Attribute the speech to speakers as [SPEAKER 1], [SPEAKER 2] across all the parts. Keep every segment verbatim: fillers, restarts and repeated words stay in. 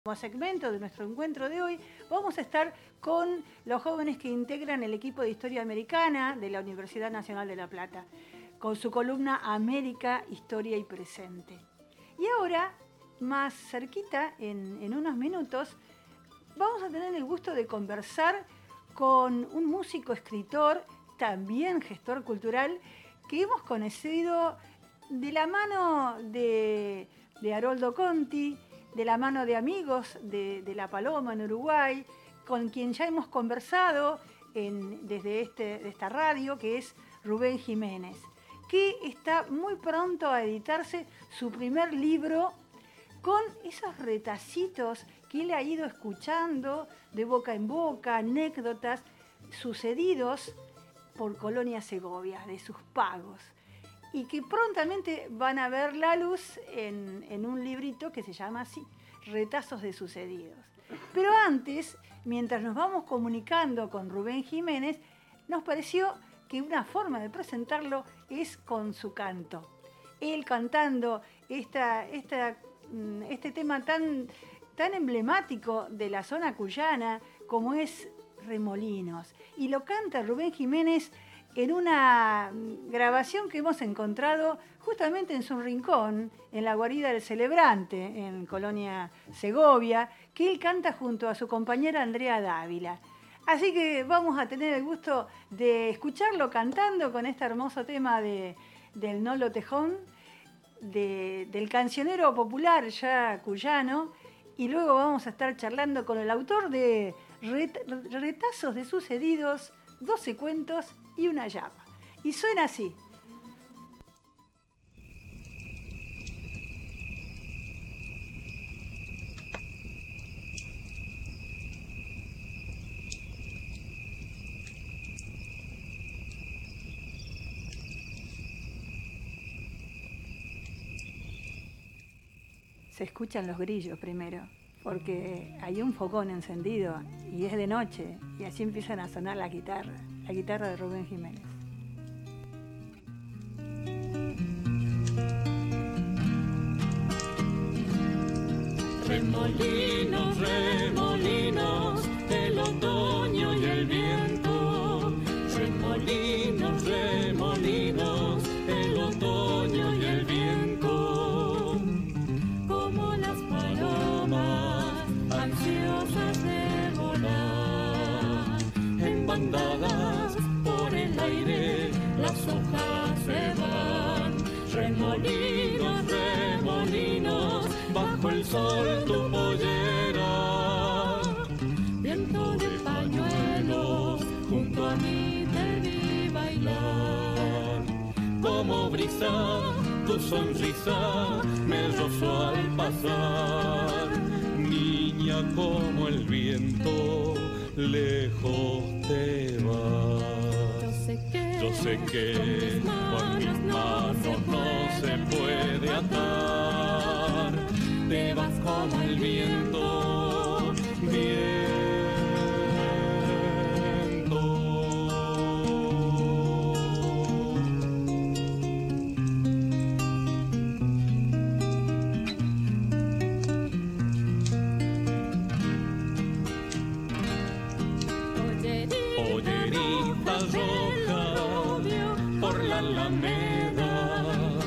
[SPEAKER 1] Como segmento de nuestro encuentro de hoy, vamos a estar con los jóvenes que integran el equipo de Historia Americana de la Universidad Nacional de La Plata, con su columna América, Historia y Presente. Y ahora, más cerquita, en, en unos minutos, vamos a tener el gusto de conversar con un músico, escritor, también gestor cultural, que hemos conocido de la mano de, de Haroldo Conti, de la mano de amigos de, de La Paloma en Uruguay, con quien ya hemos conversado en, desde este, de esta radio, que es Rubén Jiménez, que está muy pronto a editarse su primer libro con esos retacitos que él ha ido escuchando de boca en boca, anécdotas sucedidos por Colonia Segovia, de sus pagos, y que prontamente van a ver la luz en, en un librito que se llama así, Retazos de Sucedidos. Pero antes, mientras nos vamos comunicando con Rubén Jiménez, nos pareció que una forma de presentarlo es con su canto. Él cantando esta, esta, este tema tan, tan emblemático de la zona cuyana como es Remolinos. Y lo canta Rubén Jiménez en una grabación que hemos encontrado justamente en su rincón, en la guarida del Celebrante, en Colonia Segovia, que él canta junto a su compañera Andrea Dávila. Así que vamos a tener el gusto de escucharlo cantando con este hermoso tema de, del Nolo Tejón, de, del cancionero popular ya cuyano, y luego vamos a estar charlando con el autor de Retazos de Sucedidos, doce cuentos y una llama. Y suena así. Se escuchan los grillos primero, porque hay un fogón encendido y es de noche, y así empiezan a sonar la guitarra, la guitarra de Rubén Jiménez.
[SPEAKER 2] Remolinos, remolinos, el otoño y el viento. Remolinos, remolinos, el otoño y el viento. Como las palomas ansiosas de volar, en bandadas por el aire las hojas se van. Remolinos, remolinos, bajo el sol tu pollera. Viento de pañuelos, junto a mí te vi bailar. Como brisa, tu sonrisa me rozó al pasar. Niña, como el viento, lejos te vas.
[SPEAKER 3] Yo sé que,
[SPEAKER 2] Yo sé que con mis manos no se puede atar. Te vas como el viento, viento. Pollerita roja por la alameda.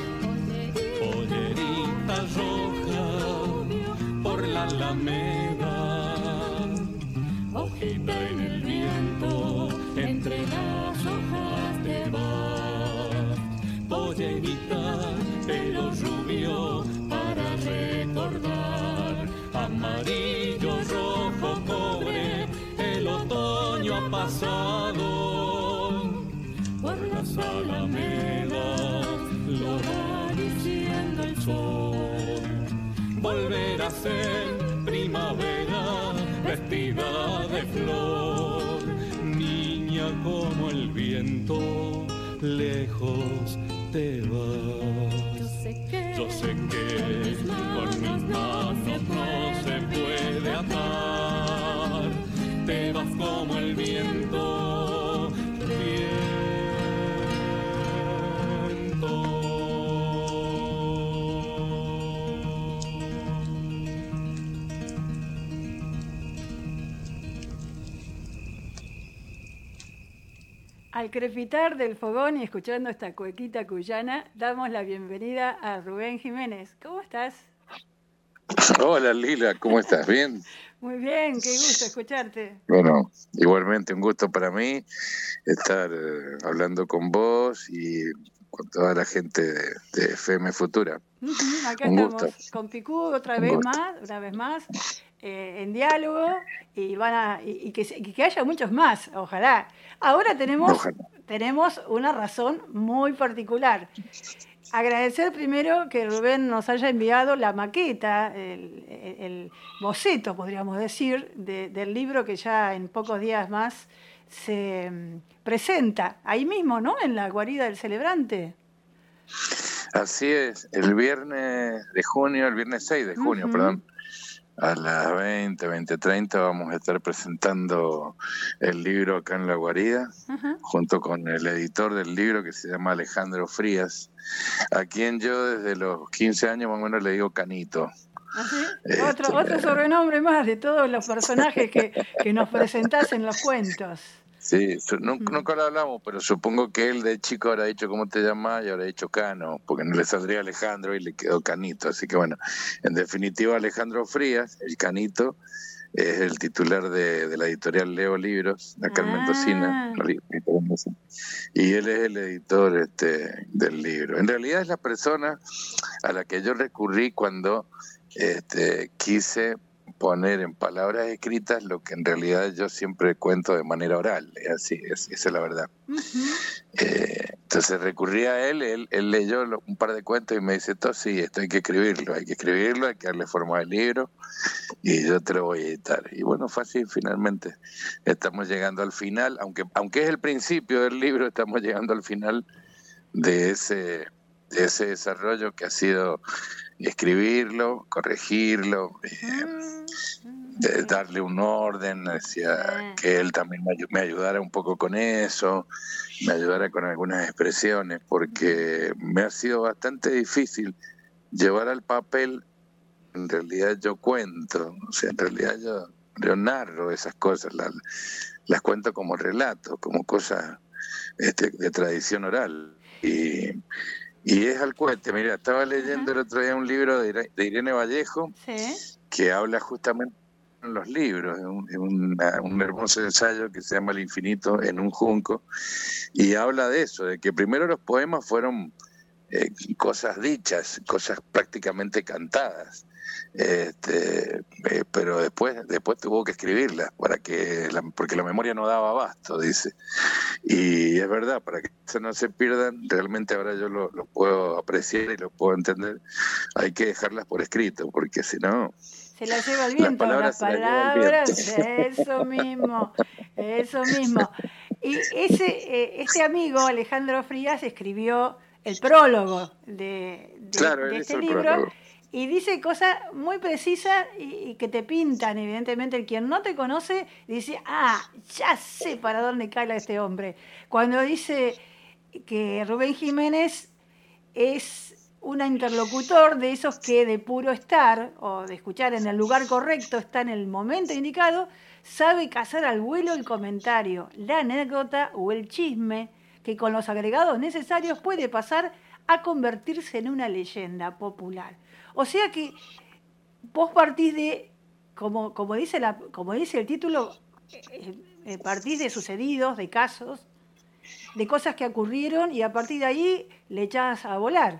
[SPEAKER 2] Pollerita roja por la alameda. Hojita en el viento, entre las hojas te vas. Pollerita, pelo rubio para recordar. Amarillo, rojo, cobre, el otoño ha pasado. Por las alamedas lo va diciendo el sol. Volver a ser primavera vestida de flor. Niña, como el viento, lejos te vas.
[SPEAKER 3] yo sé que,
[SPEAKER 2] Yo sé que con mis manos no se puede atar. Te vas como el viento, viento.
[SPEAKER 1] Al crepitar del fogón y escuchando esta cuequita cuyana, damos la bienvenida a Rubén Jiménez. ¿Cómo estás?
[SPEAKER 3] Hola Lila, ¿cómo estás? ¿Bien?
[SPEAKER 1] Muy bien, qué gusto escucharte.
[SPEAKER 3] Bueno, igualmente un gusto para mí estar eh, hablando con vos y con toda la gente de, de F M Futura.
[SPEAKER 1] Uh-huh, acá
[SPEAKER 3] un
[SPEAKER 1] estamos
[SPEAKER 3] gusto.
[SPEAKER 1] con Picú otra
[SPEAKER 3] Un
[SPEAKER 1] vez
[SPEAKER 3] gusto.
[SPEAKER 1] más, una vez más, eh, en diálogo y van a y, y que, se- y que haya muchos más, ojalá. Ahora tenemos
[SPEAKER 3] Ojalá.
[SPEAKER 1] tenemos una razón muy particular. Agradecer primero que Rubén nos haya enviado la maqueta, el, el- el boceto, podríamos decir, de- del libro que ya en pocos días más se mm, presenta ahí mismo, ¿no? En la guarida del celebrante.
[SPEAKER 3] Así es, el viernes de junio, el viernes seis de junio,
[SPEAKER 1] Ujú.
[SPEAKER 3] perdón, a las veinte, veinte treinta vamos a estar presentando el libro acá en La Guarida,
[SPEAKER 1] Ajá.
[SPEAKER 3] junto con el editor del libro que se llama Alejandro Frías, a quien yo desde los quince años más o menos le digo Canito.
[SPEAKER 1] ¿Así?
[SPEAKER 3] Este,
[SPEAKER 1] Otro, otro sobrenombre más de todos los personajes que, que nos presentás en los cuentos.
[SPEAKER 3] Sí, su- nun-
[SPEAKER 1] Ujú.
[SPEAKER 3] nunca lo hablamos, pero supongo que él de chico habrá dicho cómo te llamas y habrá dicho Cano, porque no le saldría Alejandro y le quedó Canito. Así que bueno, en definitiva Alejandro Frías, el Canito, es el titular de, de la editorial Leo Libros, de acá en Mendocina,
[SPEAKER 1] Ah,
[SPEAKER 3] la li- editorial Mendocina, y él es el editor este, del libro. En realidad es la persona a la que yo recurrí cuando este, quise poner en palabras escritas lo que en realidad yo siempre cuento de manera oral, es así, es, esa es la verdad.
[SPEAKER 1] ujú.
[SPEAKER 3] Eh, entonces recurrí a él, él, él leyó lo- un par de cuentos y me dice, todo sí, esto hay que escribirlo, hay que escribirlo, hay que darle forma al libro y yo te lo voy a editar. Y bueno, fue así finalmente. Estamos llegando al final, aunque, aunque es el principio del libro, estamos llegando al final de ese, de ese desarrollo que ha sido escribirlo, corregirlo, eh,
[SPEAKER 1] Mm,
[SPEAKER 3] de
[SPEAKER 1] sí.
[SPEAKER 3] darle un orden, decía
[SPEAKER 1] Ah,
[SPEAKER 3] que él también me, ayu- me ayudara un poco con eso, me ayudara con algunas expresiones, porque me ha sido bastante difícil llevar al papel, en realidad yo cuento, o sea, en realidad yo, yo narro esas cosas, las, las cuento como relatos, como cosas este, de tradición oral. Y, y es al cuente, mira, estaba leyendo el otro día un libro de, Ira- de Irene Vallejo
[SPEAKER 1] sí.
[SPEAKER 3] que habla justamente en los libros, es un, es una- un hermoso ensayo que se llama El infinito en un junco, y habla de eso, de que primero los poemas fueron eh, cosas dichas, cosas prácticamente cantadas, este, eh, pero después después tuvo que escribirlas para que la, porque la memoria no daba abasto, dice. Y es verdad, para que eso no se pierdan, realmente ahora yo lo, lo puedo apreciar y lo puedo entender, hay que dejarlas por escrito, porque si no,
[SPEAKER 1] Se la lleva el
[SPEAKER 3] las
[SPEAKER 1] viento, las
[SPEAKER 3] palabras se las lleva el viento.
[SPEAKER 1] palabras, eso mismo, eso mismo. Y ese, eh, este amigo, Alejandro Frías, escribió el prólogo de, de-
[SPEAKER 3] Claro,
[SPEAKER 1] de
[SPEAKER 3] él
[SPEAKER 1] este
[SPEAKER 3] hizo el
[SPEAKER 1] libro
[SPEAKER 3] prólogo.
[SPEAKER 1] y dice cosas muy precisas y, y que te pintan, evidentemente, el quien no te conoce dice, ah, ya sé para dónde cala este hombre. Cuando dice que Rubén Jiménez es un interlocutor de esos que de puro estar o de escuchar en el lugar correcto, está en el momento indicado, sabe cazar al vuelo el comentario, la anécdota o el chisme que con los agregados necesarios puede pasar a convertirse en una leyenda popular. O sea que vos partís de, como, como, dice, la, como dice el título, eh, eh, partís de sucedidos, de casos, de cosas que ocurrieron y a partir de ahí le echás a volar.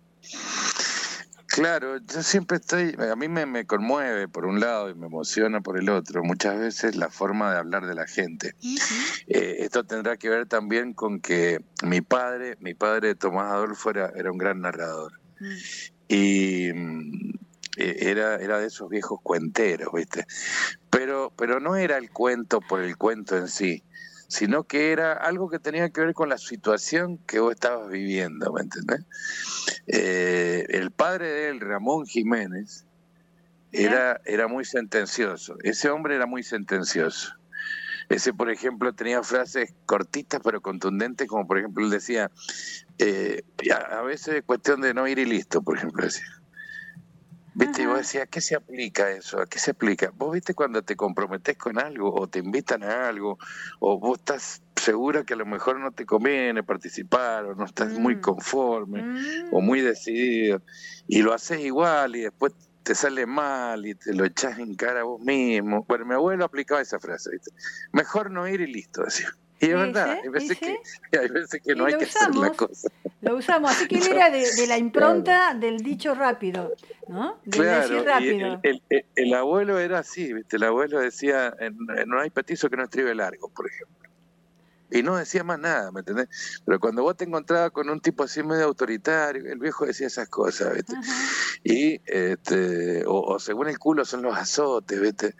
[SPEAKER 3] Claro, yo siempre estoy, a mí me, me conmueve por un lado y me emociona por el otro, muchas veces la forma de hablar de la gente.
[SPEAKER 1] Uh-huh.
[SPEAKER 3] Eh, esto tendrá que ver también con que mi padre, mi padre Tomás Adolfo era, era un gran narrador.
[SPEAKER 1] Uh-huh.
[SPEAKER 3] Y mm, era, era de esos viejos cuenteros, ¿viste? Pero, pero no era el cuento por el cuento en sí, sino que era algo que tenía que ver con la situación que vos estabas viviendo, ¿me entendés? Eh, el padre de él, Ramón Jiménez, era, era muy sentencioso. Ese hombre era muy sentencioso. Ese, por ejemplo, tenía frases cortitas pero contundentes, como por ejemplo él decía, eh, a, a veces es cuestión de no ir y listo, por ejemplo, decía. ¿Viste?
[SPEAKER 1] Ajá.
[SPEAKER 3] Y vos decías, ¿a qué se aplica eso? ¿A qué se aplica? Vos viste cuando te comprometés con algo o te invitan a algo o vos estás segura que a lo mejor no te conviene participar o no estás
[SPEAKER 1] Mm.
[SPEAKER 3] muy conforme
[SPEAKER 1] Mm.
[SPEAKER 3] o muy decidido y lo haces igual y después te sale mal y te lo echás en cara a vos mismo. Bueno, mi abuelo aplicaba esa frase, ¿viste? Mejor no ir y listo, decía. Y es
[SPEAKER 1] ¿Y
[SPEAKER 3] verdad,
[SPEAKER 1] sí?
[SPEAKER 3] hay
[SPEAKER 1] ¿Y
[SPEAKER 3] veces,
[SPEAKER 1] sí?
[SPEAKER 3] que, hay veces que
[SPEAKER 1] Y
[SPEAKER 3] no hay
[SPEAKER 1] lo
[SPEAKER 3] que hacer la
[SPEAKER 1] usamos,
[SPEAKER 3] cosa.
[SPEAKER 1] lo usamos. Así que él
[SPEAKER 3] Yo-
[SPEAKER 1] era de, de la
[SPEAKER 3] claro,
[SPEAKER 1] impronta del dicho rápido, ¿no? Del decir
[SPEAKER 3] claro, y el,
[SPEAKER 1] rápido.
[SPEAKER 3] el- el- el abuelo era así, ¿viste? El abuelo decía, "En- en no hay petizo que no estribe largo", por ejemplo. Y no decía más nada, ¿me entendés? Pero cuando vos te encontrabas con un tipo así medio autoritario, el viejo decía esas cosas, ¿viste?
[SPEAKER 1] Ajá.
[SPEAKER 3] Y, este, o, o según el culo son los azotes, ¿viste?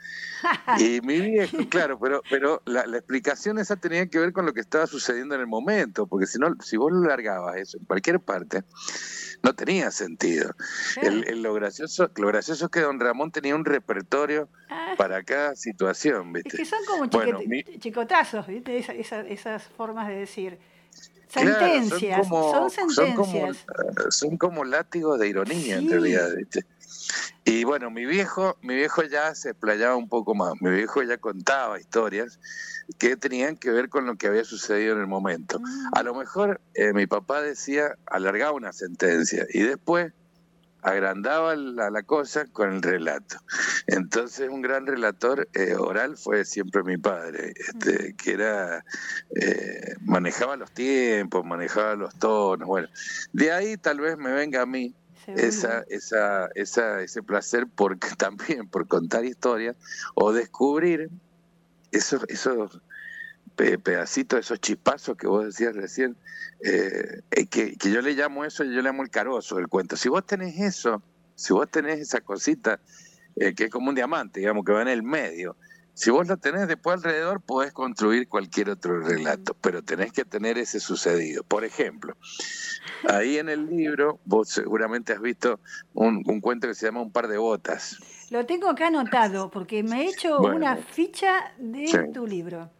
[SPEAKER 3] Y mi viejo, claro, pero, pero la, la explicación esa tenía que ver con lo que estaba sucediendo en el momento, porque si no, si vos lo largabas eso en cualquier parte, no tenía sentido. El,
[SPEAKER 1] Claro.
[SPEAKER 3] el- lo gracioso, lo gracioso es que don Ramón tenía un repertorio
[SPEAKER 1] Ah,
[SPEAKER 3] para cada situación,
[SPEAKER 1] es
[SPEAKER 3] ¿viste?
[SPEAKER 1] que son como
[SPEAKER 3] Bueno,
[SPEAKER 1] chiquet-
[SPEAKER 3] mi,
[SPEAKER 1] chicotazos, ¿viste? Esa- esa- esas formas de decir.
[SPEAKER 3] claro, son
[SPEAKER 1] Sentencias, son
[SPEAKER 3] como, son como, eh,
[SPEAKER 1] sentencias.
[SPEAKER 3] son como látigos de ironía en realidad,
[SPEAKER 1] Sí.
[SPEAKER 3] ¿viste? Y bueno, mi viejo, mi viejo ya se explayaba un poco más. Mi viejo ya contaba historias que tenían que ver con lo que había sucedido en el momento. A
[SPEAKER 1] Mm.
[SPEAKER 3] lo mejor eh, mi papá decía, alargaba una sentencia y después agrandaba la, la cosa con el relato. Entonces un gran relator eh, oral fue siempre mi padre, este, que era eh, manejaba los tiempos, manejaba los tonos. Bueno, de ahí tal vez me venga a mí esa,
[SPEAKER 1] Seguro.
[SPEAKER 3] esa, esa, ese placer por también por contar historias o descubrir esos, esos pe- pedacitos, esos chispazos que vos decías recién, eh, eh, que, que yo le llamo eso, yo le llamo el carozo del cuento. Si vos tenés eso, si vos tenés esa cosita eh, que es como un diamante, digamos, que va en el medio, si vos lo tenés después alrededor, podés construir cualquier otro relato, pero tenés que tener ese sucedido. Por ejemplo, ahí en el libro, vos seguramente has visto un, un cuento que se llama Un par de botas.
[SPEAKER 1] Lo tengo acá anotado porque me he hecho una
[SPEAKER 3] Bueno,
[SPEAKER 1] ficha de
[SPEAKER 3] sí.
[SPEAKER 1] tu libro.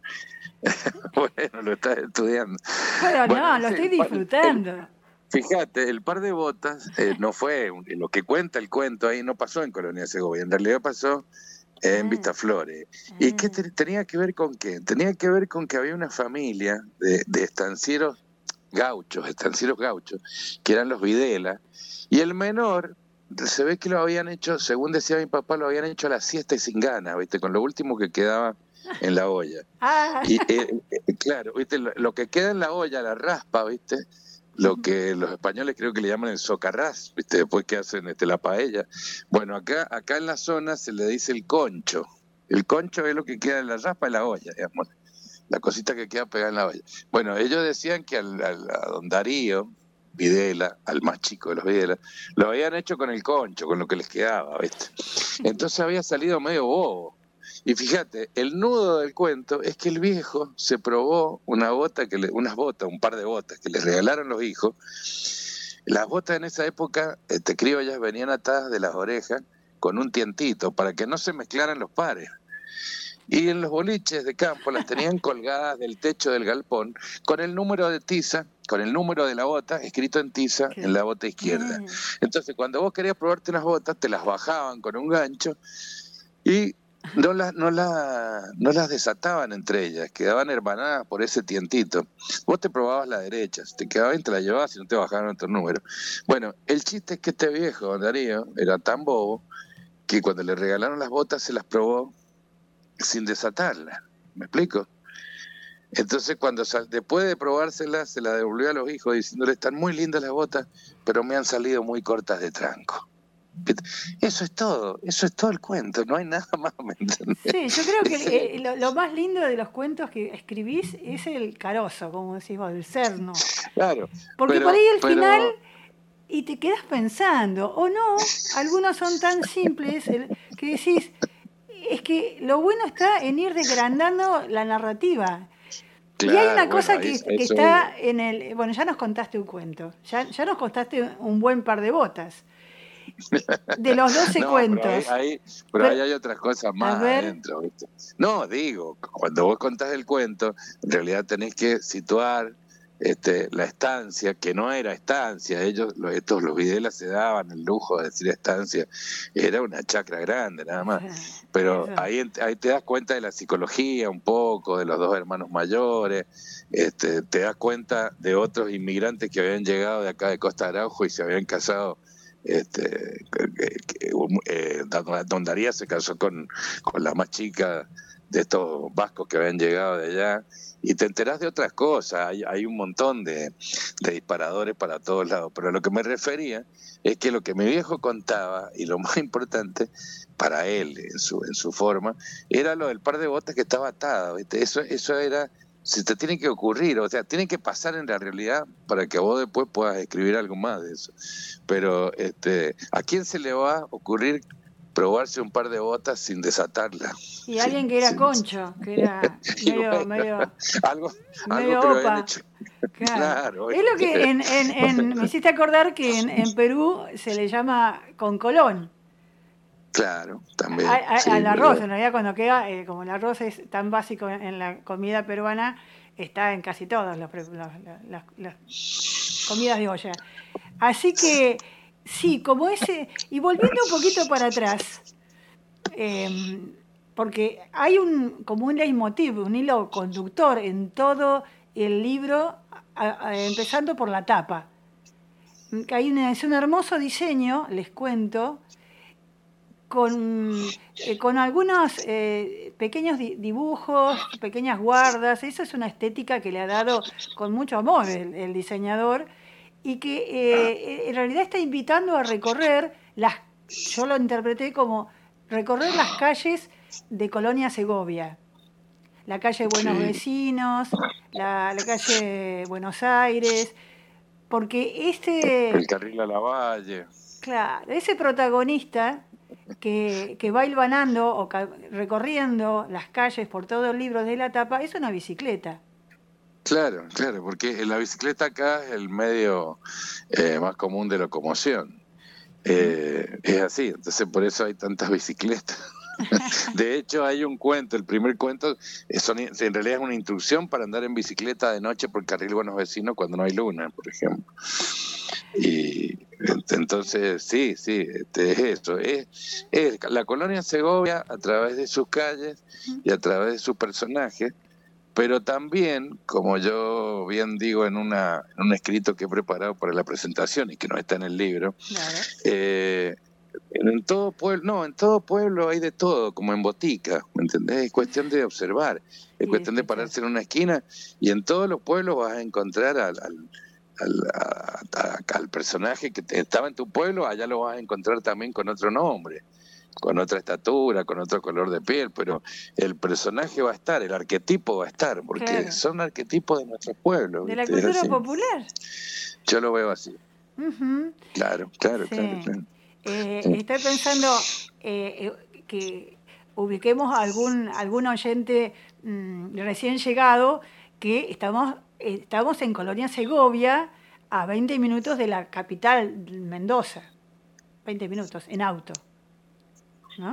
[SPEAKER 3] Bueno, lo estás estudiando.
[SPEAKER 1] Pero
[SPEAKER 3] Bueno,
[SPEAKER 1] no, lo
[SPEAKER 3] ese,
[SPEAKER 1] estoy
[SPEAKER 3] el, par- el-
[SPEAKER 1] disfrutando.
[SPEAKER 3] fíjate, el par de botas eh, no fue un- lo que cuenta el cuento ahí, no pasó en Colonia Segovia, en realidad pasó en
[SPEAKER 1] Ah,
[SPEAKER 3] Vistaflores. ¿Y qué
[SPEAKER 1] ah.
[SPEAKER 3] te- tenía que ver con qué? Tenía que ver con que había una familia de, de estancieros gauchos, estancieros gauchos, que eran los Videla, y el menor, se ve que lo habían hecho, según decía mi papá, lo habían hecho a la siesta y sin ganas, ¿viste? Con lo último que quedaba en la olla.
[SPEAKER 1] Ah,
[SPEAKER 3] Y eh, eh, claro, ¿viste? Lo, lo que queda en la olla, la raspa, ¿viste? Lo que los españoles creo que le llaman el socarrás, ¿viste? Después que hacen este, la paella. Bueno, acá, acá en la zona se le dice el concho. El concho es lo que queda en la raspa de la olla, digamos. La cosita que queda pegada en la olla. Bueno, ellos decían que al, al- a don Darío Videla, al más chico de los Videla, lo habían hecho con el concho, con lo que les quedaba, ¿viste? Entonces había salido medio bobo. Y fíjate, el nudo del cuento es que el viejo se probó una bota que le, unas botas, un par de botas que le regalaron los hijos. Las botas en esa época, este, criollas, venían atadas de las orejas con un tientito para que no se mezclaran los pares. Y en los boliches de campo las tenían colgadas del techo del galpón con el número de tiza, con el número de la bota escrito en tiza
[SPEAKER 1] qué-
[SPEAKER 3] en la bota izquierda.
[SPEAKER 1] ah.
[SPEAKER 3] Entonces, cuando vos querías probarte unas botas, te las bajaban con un gancho y no las, no las, no las desataban entre ellas, quedaban hermanadas por ese tientito. Vos te probabas la derecha, si te quedaba bien te la llevabas y no te bajaban otro número. Bueno, el chiste es que este viejo, don Darío, era tan bobo que cuando le regalaron las botas se las probó sin desatarlas. ¿Me explico? Entonces, cuando sal- después de probárselas, se la devolvió a los hijos diciéndole, están muy lindas las botas, pero me han salido muy cortas de tranco. ¿Viste? Eso es todo, eso es todo el cuento, no hay nada más, ¿me entendés?
[SPEAKER 1] Sí, yo creo que
[SPEAKER 3] Ese-
[SPEAKER 1] eh, lo, lo más lindo de los cuentos que escribís es el carozo, como decís vos, el cerno.
[SPEAKER 3] claro,
[SPEAKER 1] Porque
[SPEAKER 3] pero,
[SPEAKER 1] por ahí el
[SPEAKER 3] pero-
[SPEAKER 1] final y te quedas pensando, o no, algunos son tan simples el- que decís, es que lo bueno está en ir desgrandando la narrativa. Y hay
[SPEAKER 3] claro,
[SPEAKER 1] una
[SPEAKER 3] bueno,
[SPEAKER 1] cosa
[SPEAKER 3] ahí-
[SPEAKER 1] que,
[SPEAKER 3] eso
[SPEAKER 1] que
[SPEAKER 3] es-
[SPEAKER 1] está en el... Bueno, ya nos contaste un cuento, ya, ya nos contaste un buen par de botas. De los doce
[SPEAKER 3] No,
[SPEAKER 1] cuentos.
[SPEAKER 3] pero, ahí, ahí- pero
[SPEAKER 1] Pero-
[SPEAKER 3] ahí hay otras cosas más
[SPEAKER 1] ver.
[SPEAKER 3] adentro, ¿viste? No, digo, cuando vos contás el cuento, en realidad tenés que situar este, la estancia, que no era estancia, ellos, los, estos, los Videla se daban el lujo de decir estancia, era una chacra grande nada más, pero ahí, ahí te das cuenta de la psicología un poco, de los dos hermanos mayores, este, te das cuenta de otros inmigrantes que habían llegado de acá de Costa Araujo y se habían casado. Este, eh, Don Darío se casó con, con la más chica de estos vascos que habían llegado de allá, y te enterás de otras cosas, hay, hay un montón de, de disparadores para todos lados, pero a lo que me refería es que lo que mi viejo contaba, y lo más importante para él en su, en su forma, era lo del par de botas que estaba atado, ¿viste? Eso, eso era, se te tiene que ocurrir, o sea, tiene que pasar en la realidad para que vos después puedas escribir algo más de eso. Pero este, ¿a quién se le va a ocurrir probarse un par de botas sin desatarla?
[SPEAKER 1] Y sí, alguien que era sí, concho, que era medio, bueno, medio,
[SPEAKER 3] algo,
[SPEAKER 1] medio
[SPEAKER 3] algo
[SPEAKER 1] opa.
[SPEAKER 3] Hecho.
[SPEAKER 1] Claro.
[SPEAKER 3] Claro.
[SPEAKER 1] Es lo que en, en, en, me hiciste acordar que en, en Perú se le llama con colón.
[SPEAKER 3] Claro, también.
[SPEAKER 1] A, a,
[SPEAKER 3] sí,
[SPEAKER 1] al arroz,
[SPEAKER 3] ¿verdad?
[SPEAKER 1] En realidad cuando queda, eh, como el arroz es tan básico en la comida peruana, está en casi todas las, las, las, las comidas de olla. Así que, sí, como ese, y volviendo un poquito para atrás, eh, porque hay un como un leitmotiv, un hilo conductor en todo el libro, a, a, empezando por la tapa. Hay una, es un hermoso diseño, les cuento, con, eh, con algunos eh, pequeños dibujos, pequeñas guardas. Eso es una estética que le ha dado con mucho amor el, el diseñador, y que eh, en realidad está invitando a recorrer las, yo lo interpreté como recorrer las calles de Colonia Segovia, la calle Buenos sí. Vecinos, la, la calle Buenos Aires, porque este...
[SPEAKER 3] El carril a la Valle.
[SPEAKER 1] Claro, ese protagonista que, que va hilvanando o ca- recorriendo las calles por todo el libro de la tapa es una bicicleta.
[SPEAKER 3] Claro, claro, porque la bicicleta acá es el medio eh, más común de locomoción. Eh, es así, entonces por eso hay tantas bicicletas. De hecho, hay un cuento, el primer cuento, son, en realidad es una instrucción para andar en bicicleta de noche por el carril Buenos Vecinos cuando no hay luna, por ejemplo. Y entonces, sí, sí, este, es eso. Es, es la colonia Segovia a través de sus calles y a través de sus personajes, pero también, como yo bien digo en, una, en un escrito que he preparado para la presentación y que no está en el libro, claro. eh, en todo pueblo, no, en todo pueblo hay de todo, como en botica, ¿me entendés? Es cuestión de observar, es sí, cuestión de pararse en una esquina, y en todos los pueblos vas a encontrar al, al, al, a, a, al personaje que estaba en tu pueblo, allá lo vas a encontrar también con otro nombre, con otra estatura, con otro color de piel, pero el personaje va a estar, el arquetipo va a estar, porque claro. son arquetipos de nuestros pueblos.
[SPEAKER 1] De ¿viste? La cultura popular.
[SPEAKER 3] Yo lo veo así.
[SPEAKER 1] Uh-huh.
[SPEAKER 3] Claro, claro,
[SPEAKER 1] sí.
[SPEAKER 3] claro, claro.
[SPEAKER 1] Eh, sí. Estoy pensando eh, que ubiquemos algún algún oyente mmm, recién llegado, que estamos, eh, estamos en Colonia Segovia, a veinte minutos de la capital, Mendoza. veinte minutos, en auto. ¿No?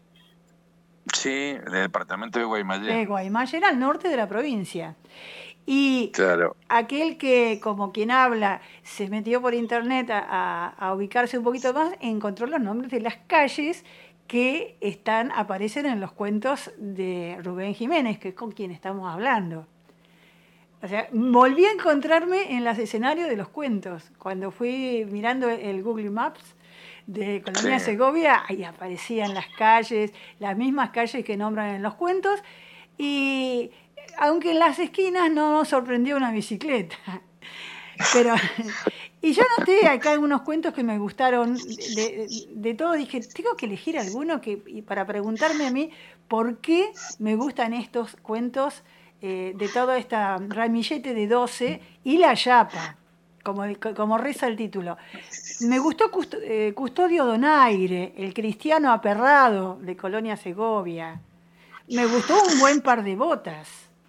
[SPEAKER 3] Sí, el departamento de Guaymallén.
[SPEAKER 1] De Guaymallén, al norte de la provincia. Y
[SPEAKER 3] claro.
[SPEAKER 1] aquel que, como quien habla, se metió por internet a, a, a ubicarse un poquito más, encontró los nombres de las calles que están aparecen en los cuentos de Rubén Jiménez, que es con quien estamos hablando. O sea, volví a encontrarme en los escenarios de los cuentos. Cuando fui mirando el Google Maps de Colonia sí. Segovia, ahí aparecían las calles, las mismas calles que nombran en los cuentos, y aunque en las esquinas no nos sorprendió una bicicleta. Pero, y yo noté acá algunos cuentos que me gustaron, de, de, de todo, dije, tengo que elegir alguno que, para preguntarme a mí por qué me gustan estos cuentos eh, de todo esta ramillete de doce y la yapa, como, como reza el título. Me gustó Custodio Donaire, el cristiano aperrado de Colonia Segovia. Me gustó Un buen par de botas.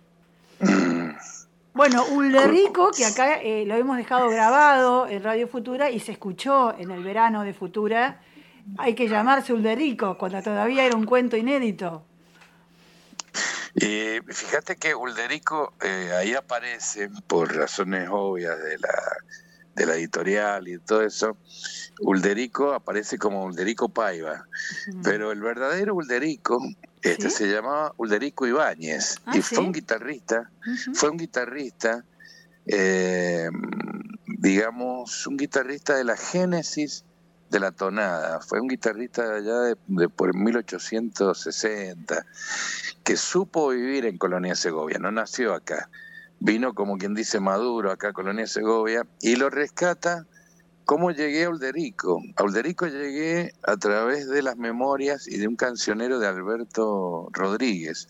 [SPEAKER 1] Bueno, Ulderico, que acá eh, lo hemos dejado grabado en Radio Futura y se escuchó en el verano de Futura. Hay que llamarse Ulderico, cuando todavía era un cuento inédito.
[SPEAKER 3] Y fíjate que Ulderico eh, ahí aparece, por razones obvias de la, de la editorial y todo eso, Ulderico aparece como Ulderico Paiva,
[SPEAKER 1] Mm.
[SPEAKER 3] pero el verdadero Ulderico este,
[SPEAKER 1] ¿Sí?
[SPEAKER 3] se llamaba Ulderico Ibáñez,
[SPEAKER 1] Ah,
[SPEAKER 3] y
[SPEAKER 1] ¿sí?
[SPEAKER 3] fue un guitarrista,
[SPEAKER 1] Uh-huh.
[SPEAKER 3] fue un guitarrista, eh, digamos, un guitarrista de la génesis de la tonada, fue un guitarrista allá de, de por mil ochocientos sesenta, que supo vivir en Colonia Segovia, no nació acá, vino como quien dice Maduro acá a Colonia Segovia, y lo rescata. ¿Cómo llegué a Ulderico? A Ulderico llegué a través de las memorias y de un cancionero de Alberto Rodríguez,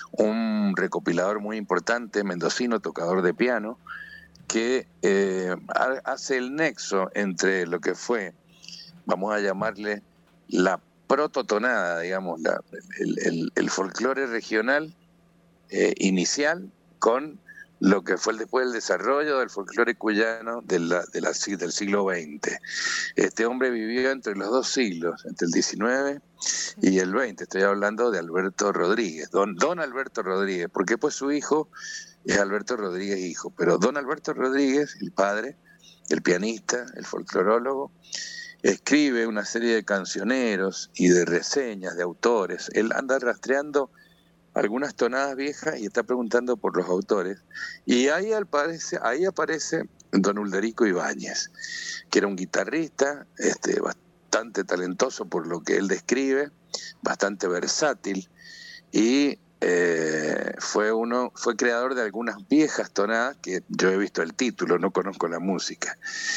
[SPEAKER 3] un recopilador muy importante, mendocino, tocador de piano, que eh, hace el nexo entre lo que fue, vamos a llamarle, la prototonada, digamos, la, el, el, el folclore regional eh, inicial con lo que fue el, después el desarrollo del folclore cuyano de la, de la, del siglo veinte. Este hombre vivió entre los dos siglos, entre el diecinueve y el veinte. Estoy hablando de Alberto Rodríguez, don, don Alberto Rodríguez, porque pues su hijo es Alberto Rodríguez hijo, pero don Alberto Rodríguez, el padre, el pianista, el folclorólogo, escribe una serie de cancioneros y de reseñas de autores. Él anda rastreando algunas tonadas viejas y está preguntando por los autores. Y ahí aparece, ahí aparece don Ulderico Ibáñez, que era un guitarrista este, bastante talentoso por lo que él describe, bastante versátil, y eh, fue uno, fue creador de algunas viejas tonadas que yo he visto el título, no conozco la música.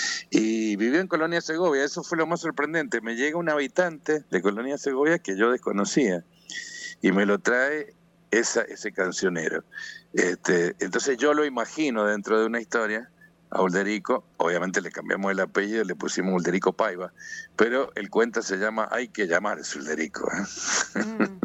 [SPEAKER 3] Y vivió en Colonia Segovia, eso fue lo más sorprendente. Me llega un habitante de Colonia Segovia que yo desconocía y me lo trae esa, ese cancionero. Este, entonces yo lo imagino dentro de una historia a Ulderico, obviamente le cambiamos el apellido, le pusimos Ulderico Paiva, pero el cuento se llama Hay que llamarse Ulderico. ¿eh?
[SPEAKER 1] Mm.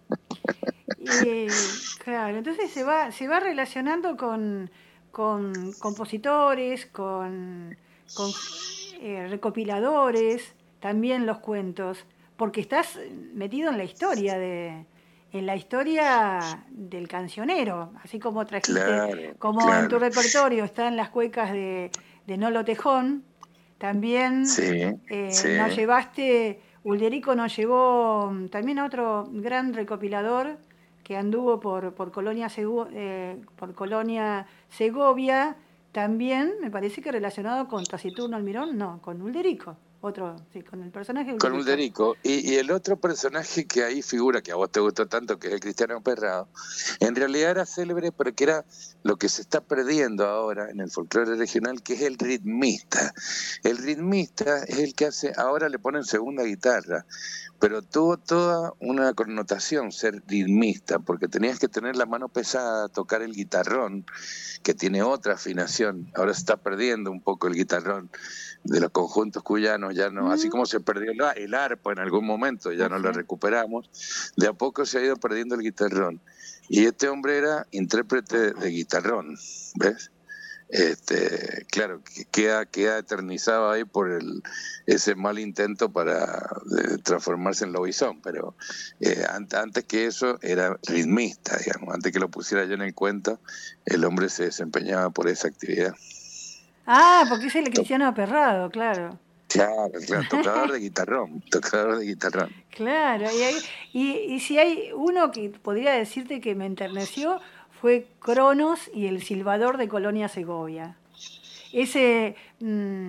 [SPEAKER 1] Y, claro, entonces se va, se va relacionando con, con compositores, con, con eh, recopiladores, también los cuentos, porque estás metido en la historia de, en la historia del cancionero, así como trajiste,
[SPEAKER 3] Claro,
[SPEAKER 1] como
[SPEAKER 3] claro.
[SPEAKER 1] en tu repertorio están las cuecas de, de Nolo Tejón, también
[SPEAKER 3] Sí,
[SPEAKER 1] eh,
[SPEAKER 3] sí.
[SPEAKER 1] nos llevaste, Ulderico nos llevó también a otro gran recopilador que anduvo por, por, Colonia, Segu, eh, por Colonia Segovia, también me parece que relacionado con Taciturno Almirón, no, con Ulderico. Otro, sí, con el personaje de
[SPEAKER 3] Con
[SPEAKER 1] Ulderico.
[SPEAKER 3] Ulderico. Y, y el otro personaje que ahí figura, que a vos te gustó tanto, que es el Cristiano Perrado, en realidad era célebre porque era lo que se está perdiendo ahora en el folclore regional, que es el ritmista. El ritmista es el que hace, ahora le ponen segunda guitarra, pero tuvo toda una connotación ser ritmista, porque tenías que tener la mano pesada, tocar el guitarrón, que tiene otra afinación. Ahora se está perdiendo un poco el guitarrón de los conjuntos cuyanos, ya no, mm. así como se perdió el, el arpa en algún momento, ya no lo recuperamos, de a poco se ha ido perdiendo el guitarrón. Y este hombre era intérprete de guitarrón, ¿ves? Este, claro, queda, queda eternizado ahí por el, ese mal intento para de, transformarse en lobizón, pero eh, antes que eso era ritmista, digamos, antes que lo pusiera yo en el cuento, el hombre se desempeñaba por esa actividad.
[SPEAKER 1] Ah, porque es el Cristiano Perrado, claro.
[SPEAKER 3] Claro, claro, tocador de guitarrón, tocador de guitarrón.
[SPEAKER 1] Claro, y, hay, y, y si hay uno que podría decirte que me enterneció, fue Cronos y el silbador de Colonia Segovia. Ese, mmm,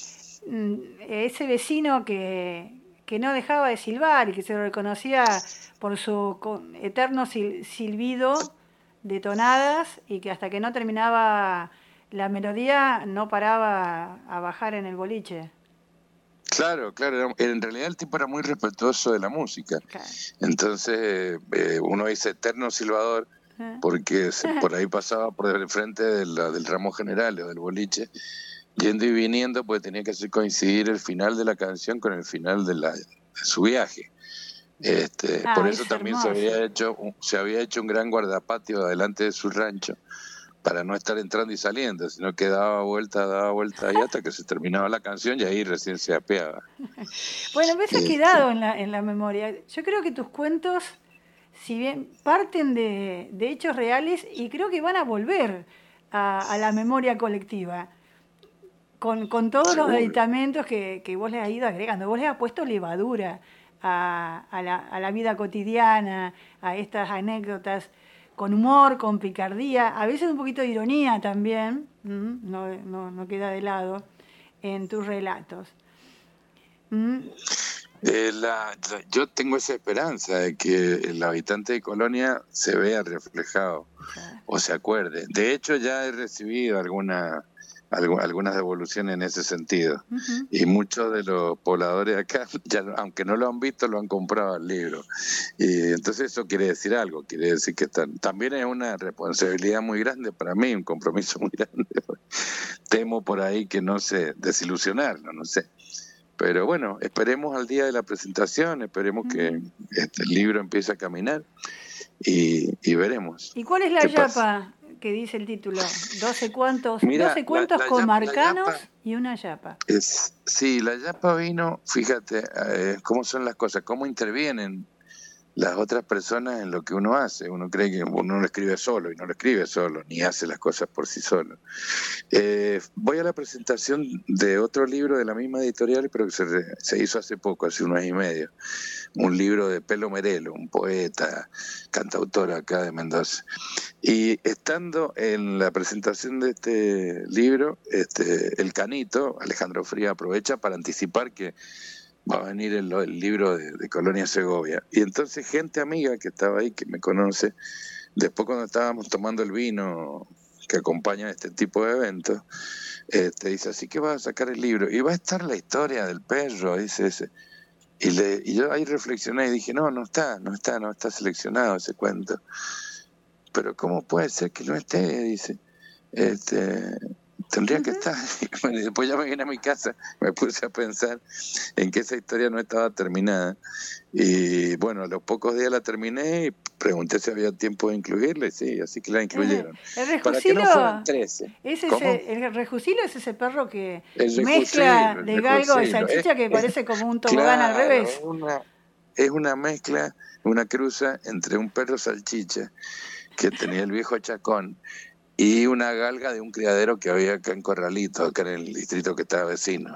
[SPEAKER 1] ese vecino que, que no dejaba de silbar y que se lo reconocía por su eterno sil, silbido de tonadas y que hasta que no terminaba la melodía no paraba a bajar en el boliche.
[SPEAKER 3] Claro, claro, en realidad el tipo era muy respetuoso de la música. Claro. Entonces eh, uno dice eterno silbador porque se, por ahí pasaba por el frente de la, del ramo general o del boliche, yendo y viniendo, porque tenía que hacer coincidir el final de la canción con el final de, la, de su viaje. Este, ah, por eso también se había, hecho, se había hecho un gran guardapatio adelante de su rancho, para no estar entrando y saliendo, sino que daba vuelta, daba vuelta ahí hasta que se terminaba la canción y ahí recién se apeaba.
[SPEAKER 1] Bueno, me ha quedado en la, en la memoria. Yo creo que tus cuentos si bien parten de, de hechos reales y creo que van a volver a, a la memoria colectiva, con, con todos
[SPEAKER 3] Seguro.
[SPEAKER 1] los aditamentos que, que vos le has ido agregando. Vos le has puesto levadura a, a, la, a la vida cotidiana, a estas anécdotas, con humor, con picardía, a veces un poquito de ironía también, no, no, no queda de lado, en tus relatos. ¿Mm?
[SPEAKER 3] Eh, la, la, yo tengo esa esperanza de que el habitante de Colonia se vea reflejado
[SPEAKER 1] Claro.
[SPEAKER 3] o se acuerde. De hecho, ya he recibido alguna, algu, algunas devoluciones en ese sentido.
[SPEAKER 1] Uh-huh.
[SPEAKER 3] Y muchos de los pobladores acá, ya, aunque no lo han visto, lo han comprado el libro. Y entonces eso quiere decir algo, quiere decir que están, también es una responsabilidad muy grande para mí, un compromiso muy grande. Temo por ahí que no sé, desilusionarlo, no sé. Pero bueno, esperemos al día de la presentación, esperemos uh-huh. que este, el libro empiece a caminar y, y veremos.
[SPEAKER 1] ¿Y cuál es la yapa que dice el título? doce cuentos, Mira, doce cuentos la, la comarcanos yapa, y una yapa.
[SPEAKER 3] Es, sí, la yapa vino, fíjate eh, cómo son las cosas, cómo intervienen las otras personas en lo que uno hace. Uno cree que uno lo escribe solo y no lo escribe solo, ni hace las cosas por sí solo. Eh, voy a la presentación de otro libro de la misma editorial, pero que se, se hizo hace poco, hace un mes y medio. Un libro de Pelo Merelo, un poeta, cantautor acá de Mendoza. Y estando en la presentación de este libro, este, el Canito, Alejandro Frías, aprovecha para anticipar que va a venir el, el libro de, de Colonia Segovia. Y entonces gente amiga que estaba ahí, que me conoce, después cuando estábamos tomando el vino que acompaña este tipo de eventos, eh, te dice, así que vas a sacar el libro, y va a estar la historia del perro, dice ese. Y, le, y yo ahí reflexioné y dije, no, no está, no está, no está seleccionado ese cuento. Pero ¿cómo puede ser que no esté? Dice, este... tendría que estar. Y después ya me vine a mi casa, me puse a pensar en que esa historia no estaba terminada. Y bueno, a los pocos días la terminé y pregunté si había tiempo de incluirla, y sí, así que la incluyeron.
[SPEAKER 1] El Rejusilo,
[SPEAKER 3] para que no fueran trece.
[SPEAKER 1] Es ese, el Rejusilo es ese perro que mezcla de galgo y salchicha que es, parece como un tobogán
[SPEAKER 3] claro,
[SPEAKER 1] al revés.
[SPEAKER 3] Una, es una mezcla, una cruza entre un perro salchicha que tenía el viejo Chacón y una galga de un criadero que había acá en Corralito, acá en el distrito que estaba vecino.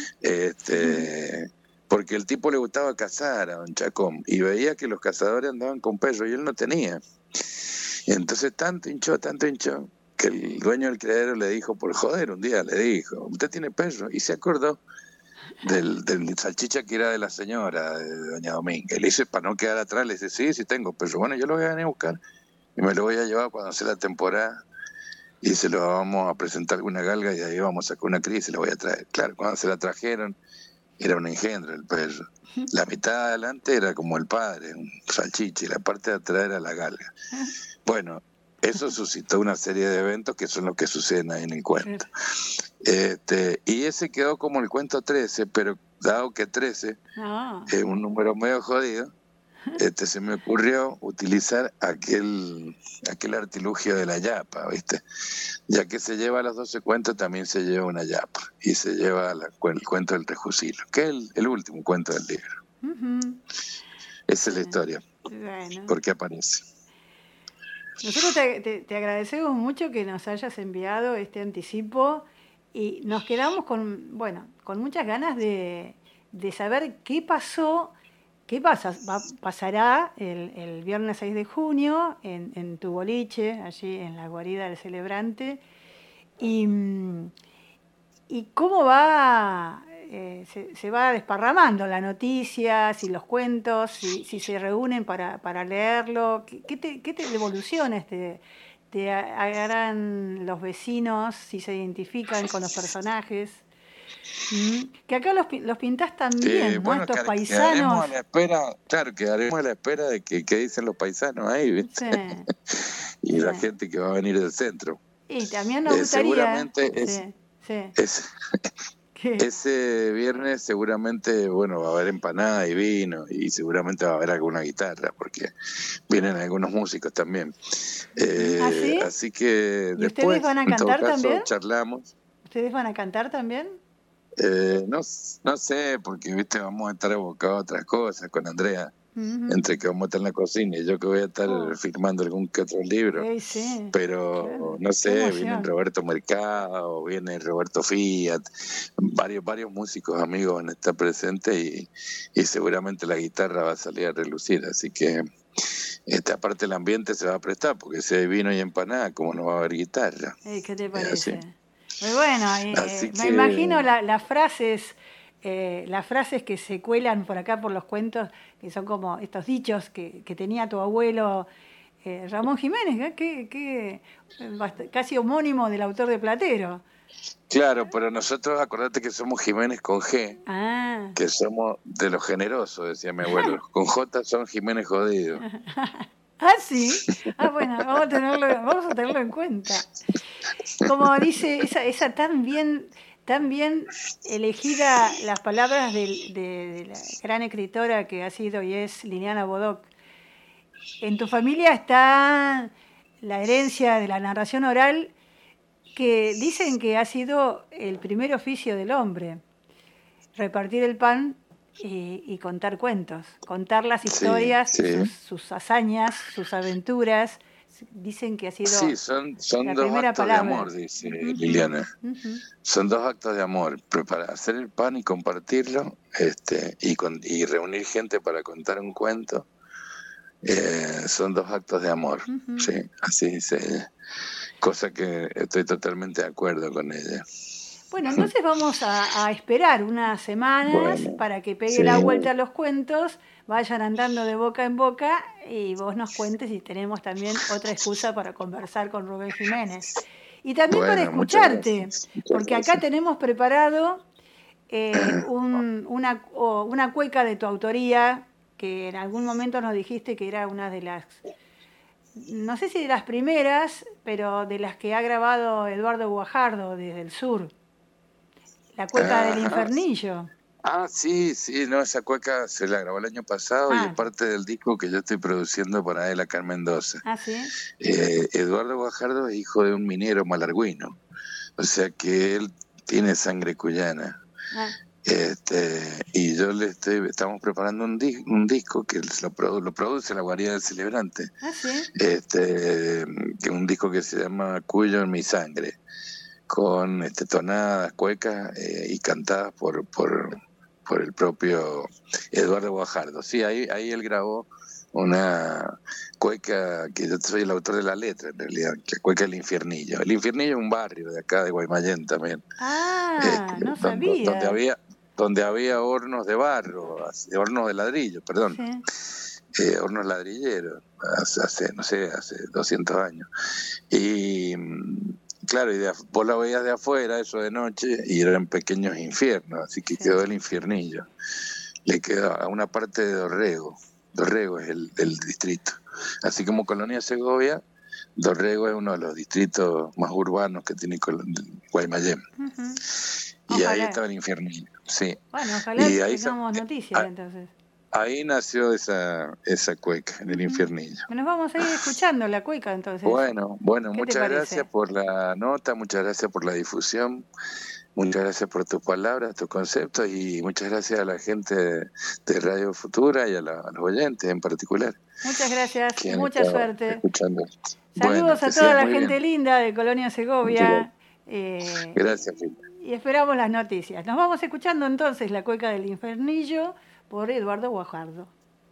[SPEAKER 3] Este, porque el tipo le gustaba cazar a don Chacón y veía que los cazadores andaban con perros y él no tenía. Y entonces tanto hinchó, tanto hinchó, que el dueño del criadero le dijo, por joder, un día le dijo, usted tiene perro, y se acordó del, del salchicha que era de la señora, de doña Dominga. Y le dice, para no quedar atrás, le dice, sí, sí tengo perro, bueno, yo lo voy a venir a buscar y me lo voy a llevar cuando sea la temporada. Y se lo vamos a presentar alguna galga y ahí vamos a sacar una cría y se la voy a traer. Claro, cuando se la trajeron, era un engendro el perro. La mitad de adelante era como el padre, un salchicha, y la parte de atrás era la galga. Bueno, eso suscitó una serie de eventos que son los que suceden ahí en el cuento. Este, y ese quedó como el cuento trece, pero dado que trece oh. es un número medio jodido, Este, se me ocurrió utilizar aquel aquel artilugio de la yapa, ¿viste? Ya que se lleva los doce cuentos, también se lleva una yapa, y se lleva la, el cuento del Rejusilo, que es el, el último cuento del libro. Uh-huh. Esa es la historia, bueno. ¿Por qué aparece?
[SPEAKER 1] Nosotros te, te, te agradecemos mucho que nos hayas enviado este anticipo, y nos quedamos con, bueno, con muchas ganas de, de saber qué pasó. ¿Qué pasa? Va, pasará el, el viernes seis de junio en, en tu boliche, allí en la guarida del celebrante. Y, y cómo va, eh, se, se va desparramando la noticia, si los cuentos, si, si se reúnen para, para leerlo. ¿Qué, qué, te, qué te devoluciones te, te harán los vecinos si se identifican con los personajes? Mm, que acá los, los pintás también, eh, ¿no? Bueno, estos que, paisanos.
[SPEAKER 3] Quedaremos a la espera, claro, quedaremos a la espera de que, que dicen los paisanos ahí, ¿viste? Sí. y sí. La gente que va a venir del centro.
[SPEAKER 1] Y también nos gustaría.
[SPEAKER 3] Eh, seguramente es,
[SPEAKER 1] sí, sí.
[SPEAKER 3] es ese viernes seguramente, bueno, va a haber empanada y vino, y seguramente va a haber alguna guitarra, porque vienen algunos músicos también. Eh,
[SPEAKER 1] ¿Ah, sí?
[SPEAKER 3] Así que
[SPEAKER 1] ¿Y
[SPEAKER 3] después,
[SPEAKER 1] ustedes van a cantar
[SPEAKER 3] en todo caso,
[SPEAKER 1] también?
[SPEAKER 3] Charlamos.
[SPEAKER 1] ¿Ustedes van a cantar también?
[SPEAKER 3] Eh, no, no sé, porque viste vamos a estar abocados a otras cosas con Andrea. uh-huh. entre que vamos a estar en la cocina y yo que voy a estar oh. firmando algún que otro libro.
[SPEAKER 1] Sí, sí.
[SPEAKER 3] Pero, claro. no sé, viene Roberto Mercado, viene Roberto Fiat, varios varios músicos amigos van a estar presentes y, y seguramente la guitarra va a salir a relucir, así que esta parte del ambiente se va a prestar, porque si hay vino y empanada, ¿cómo no va a haber guitarra?
[SPEAKER 1] ¿Qué te parece? Muy bueno, eh, me
[SPEAKER 3] que...
[SPEAKER 1] imagino las la frases, eh, las frases que se cuelan por acá por los cuentos, que son como estos dichos que, que tenía tu abuelo eh, Ramón Jiménez, que, que casi homónimo del autor de Platero.
[SPEAKER 3] Claro, pero nosotros, acordate que somos Jiménez con G,
[SPEAKER 1] ah.
[SPEAKER 3] que somos de los generosos, decía mi abuelo. Con J son Jiménez jodidos.
[SPEAKER 1] Ah, sí. Ah, bueno, vamos a tenerlo, vamos a tenerlo en cuenta. Como dice, esa, esa tan bien, tan bien elegida las palabras de, de, de la gran escritora que ha sido y es Liliana Bodoc. En tu familia está la herencia de la narración oral, que dicen que ha sido el primer oficio del hombre, repartir el pan y, y contar cuentos, contar las historias, sí, sí. Sus, sus hazañas, sus aventuras. Dicen que ha sido
[SPEAKER 3] sí, son, son
[SPEAKER 1] la
[SPEAKER 3] dos
[SPEAKER 1] primera
[SPEAKER 3] actos
[SPEAKER 1] palabra.
[SPEAKER 3] de amor, dice
[SPEAKER 1] uh-huh.
[SPEAKER 3] Liliana.
[SPEAKER 1] Uh-huh.
[SPEAKER 3] Son dos actos de amor, preparar, hacer el pan y compartirlo, este, y, con, y reunir gente para contar un cuento. Eh, son dos actos de amor, uh-huh. sí, así dice ella. Cosa que estoy totalmente de acuerdo con ella.
[SPEAKER 1] Bueno, entonces vamos a, a esperar unas semanas bueno, para que pegue sí. la vuelta a los cuentos, vayan andando de boca en boca y vos nos cuentes y tenemos también otra excusa para conversar con Rubén Jiménez. Y también bueno, para escucharte, muchas muchas porque acá gracias. Tenemos preparado eh, un, una, oh, una cueca de tu autoría, que en algún momento nos dijiste que era una de las... no sé si de las primeras, pero de las que ha grabado Eduardo Guajardo desde el sur. La cueca ah, del Infernillo.
[SPEAKER 3] Ah, sí, sí, no, esa cueca se la grabó el año pasado ah. y es parte del disco que yo estoy produciendo para él acá en Mendoza.
[SPEAKER 1] Ah, sí.
[SPEAKER 3] Eh, Eduardo Guajardo es hijo de un minero malargüino, o sea que él tiene sangre cuyana. Ah. Este, y yo le estoy, estamos preparando un, di, un disco que lo, produ, lo produce la Guarida del Celebrante.
[SPEAKER 1] ¿Ah, sí?
[SPEAKER 3] Este, que un disco que se llama Cuyo en mi sangre, con este, tonadas cuecas eh, y cantadas por, por, por el propio Eduardo Guajardo. Sí, ahí, ahí él grabó una cueca, que yo soy el autor de la letra en realidad, que es Cueca del Infiernillo. El Infiernillo es un barrio de acá de Guaymallén también.
[SPEAKER 1] Ah,
[SPEAKER 3] este,
[SPEAKER 1] no
[SPEAKER 3] donde,
[SPEAKER 1] sabía.
[SPEAKER 3] Donde había donde había hornos de barro, hornos de ladrillo, perdón, sí. eh, hornos ladrilleros, hace, hace, no sé, hace doscientos años. Y claro, y de, vos la veías de afuera, eso de noche, y eran pequeños infiernos, así que sí. Quedó el Infiernillo. Le quedó a una parte de Dorrego, Dorrego es el, el distrito. Así como Colonia Segovia, Dorrego es uno de los distritos más urbanos que tiene Guaymallén. Uh-huh. Y ojalá. Ahí estaba el Infiernillo, sí.
[SPEAKER 1] Bueno, ojalá y ahí tengamos noticias, entonces.
[SPEAKER 3] Ahí nació esa esa cueca, en el uh-huh. Infiernillo.
[SPEAKER 1] Nos vamos a ir escuchando la cueca, entonces.
[SPEAKER 3] Bueno, bueno, muchas gracias por la nota, muchas gracias por la difusión, muchas gracias por tus palabras, tus conceptos, y muchas gracias a la gente de Radio Futura y a, la, a los oyentes en particular.
[SPEAKER 1] Muchas gracias, mucha suerte.
[SPEAKER 3] Escuchando.
[SPEAKER 1] Saludos
[SPEAKER 3] bueno,
[SPEAKER 1] a toda la gente
[SPEAKER 3] bien.
[SPEAKER 1] linda de Colonia Segovia. Eh,
[SPEAKER 3] gracias, Filipe.
[SPEAKER 1] Y esperamos las noticias. Nos vamos escuchando entonces la cueca del Infernillo por Eduardo Guajardo.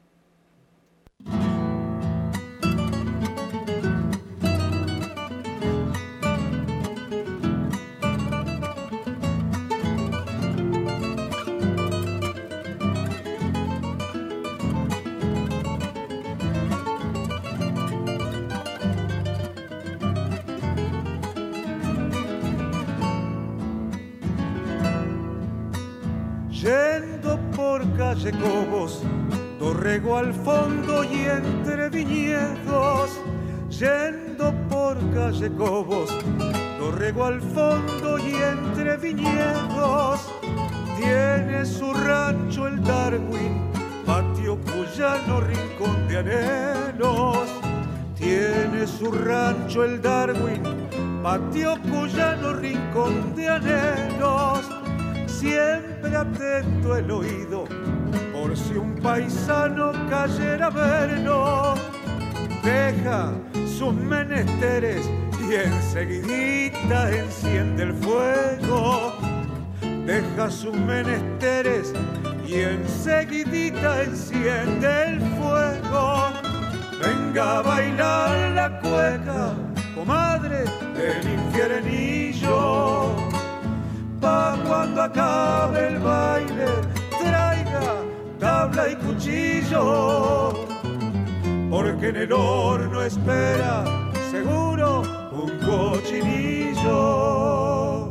[SPEAKER 4] Yendo por calle Cobos, Dorrego al fondo y entre viñedos. Yendo por calle Cobos, Dorrego al fondo y entre viñedos. Tiene su rancho el Darwin, patio cuyano, rincón de anhelos. Tiene su rancho el Darwin, patio cuyano, rincón de anhelos. Siempre atento el oído por si un paisano cayera a verlo, deja sus menesteres y enseguidita enciende el fuego. Deja sus menesteres y enseguidita enciende el fuego. Venga a bailar la cueca, comadre del infiernillo. Pa' cuando acabe el baile, traiga tabla y cuchillo. Porque en el horno espera seguro un cochinillo.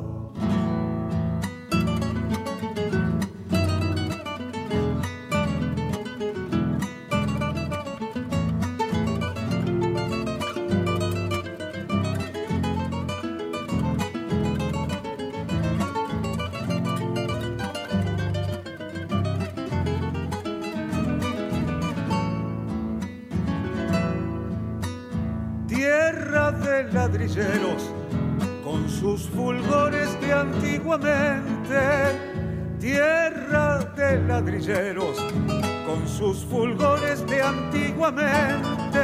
[SPEAKER 4] Tierra de ladrilleros, con sus fulgores de antiguamente. Tierra de ladrilleros, con sus fulgores de antiguamente.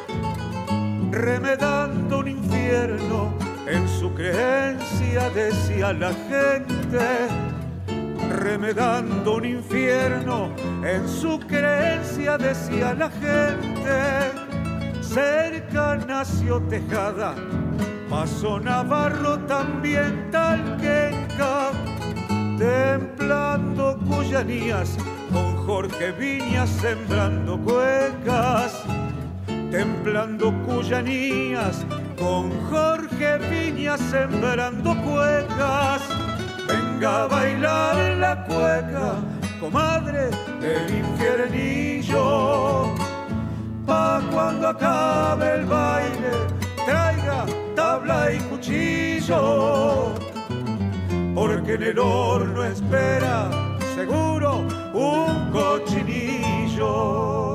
[SPEAKER 4] Remedando un infierno, en su creencia decía la gente. Remedando un infierno, en su creencia decía la gente. Cerca nació Tejada, pasó Navarro también Talqueca, templando cuyanías, con Jorge Viñas sembrando cuecas. Templando cuyanías, con Jorge Viñas sembrando cuecas. Venga a bailar la cueca, comadre del infiernillo. Pa' cuando acabe el baile, traiga tabla y cuchillo. Porque en el horno espera seguro un cochinillo.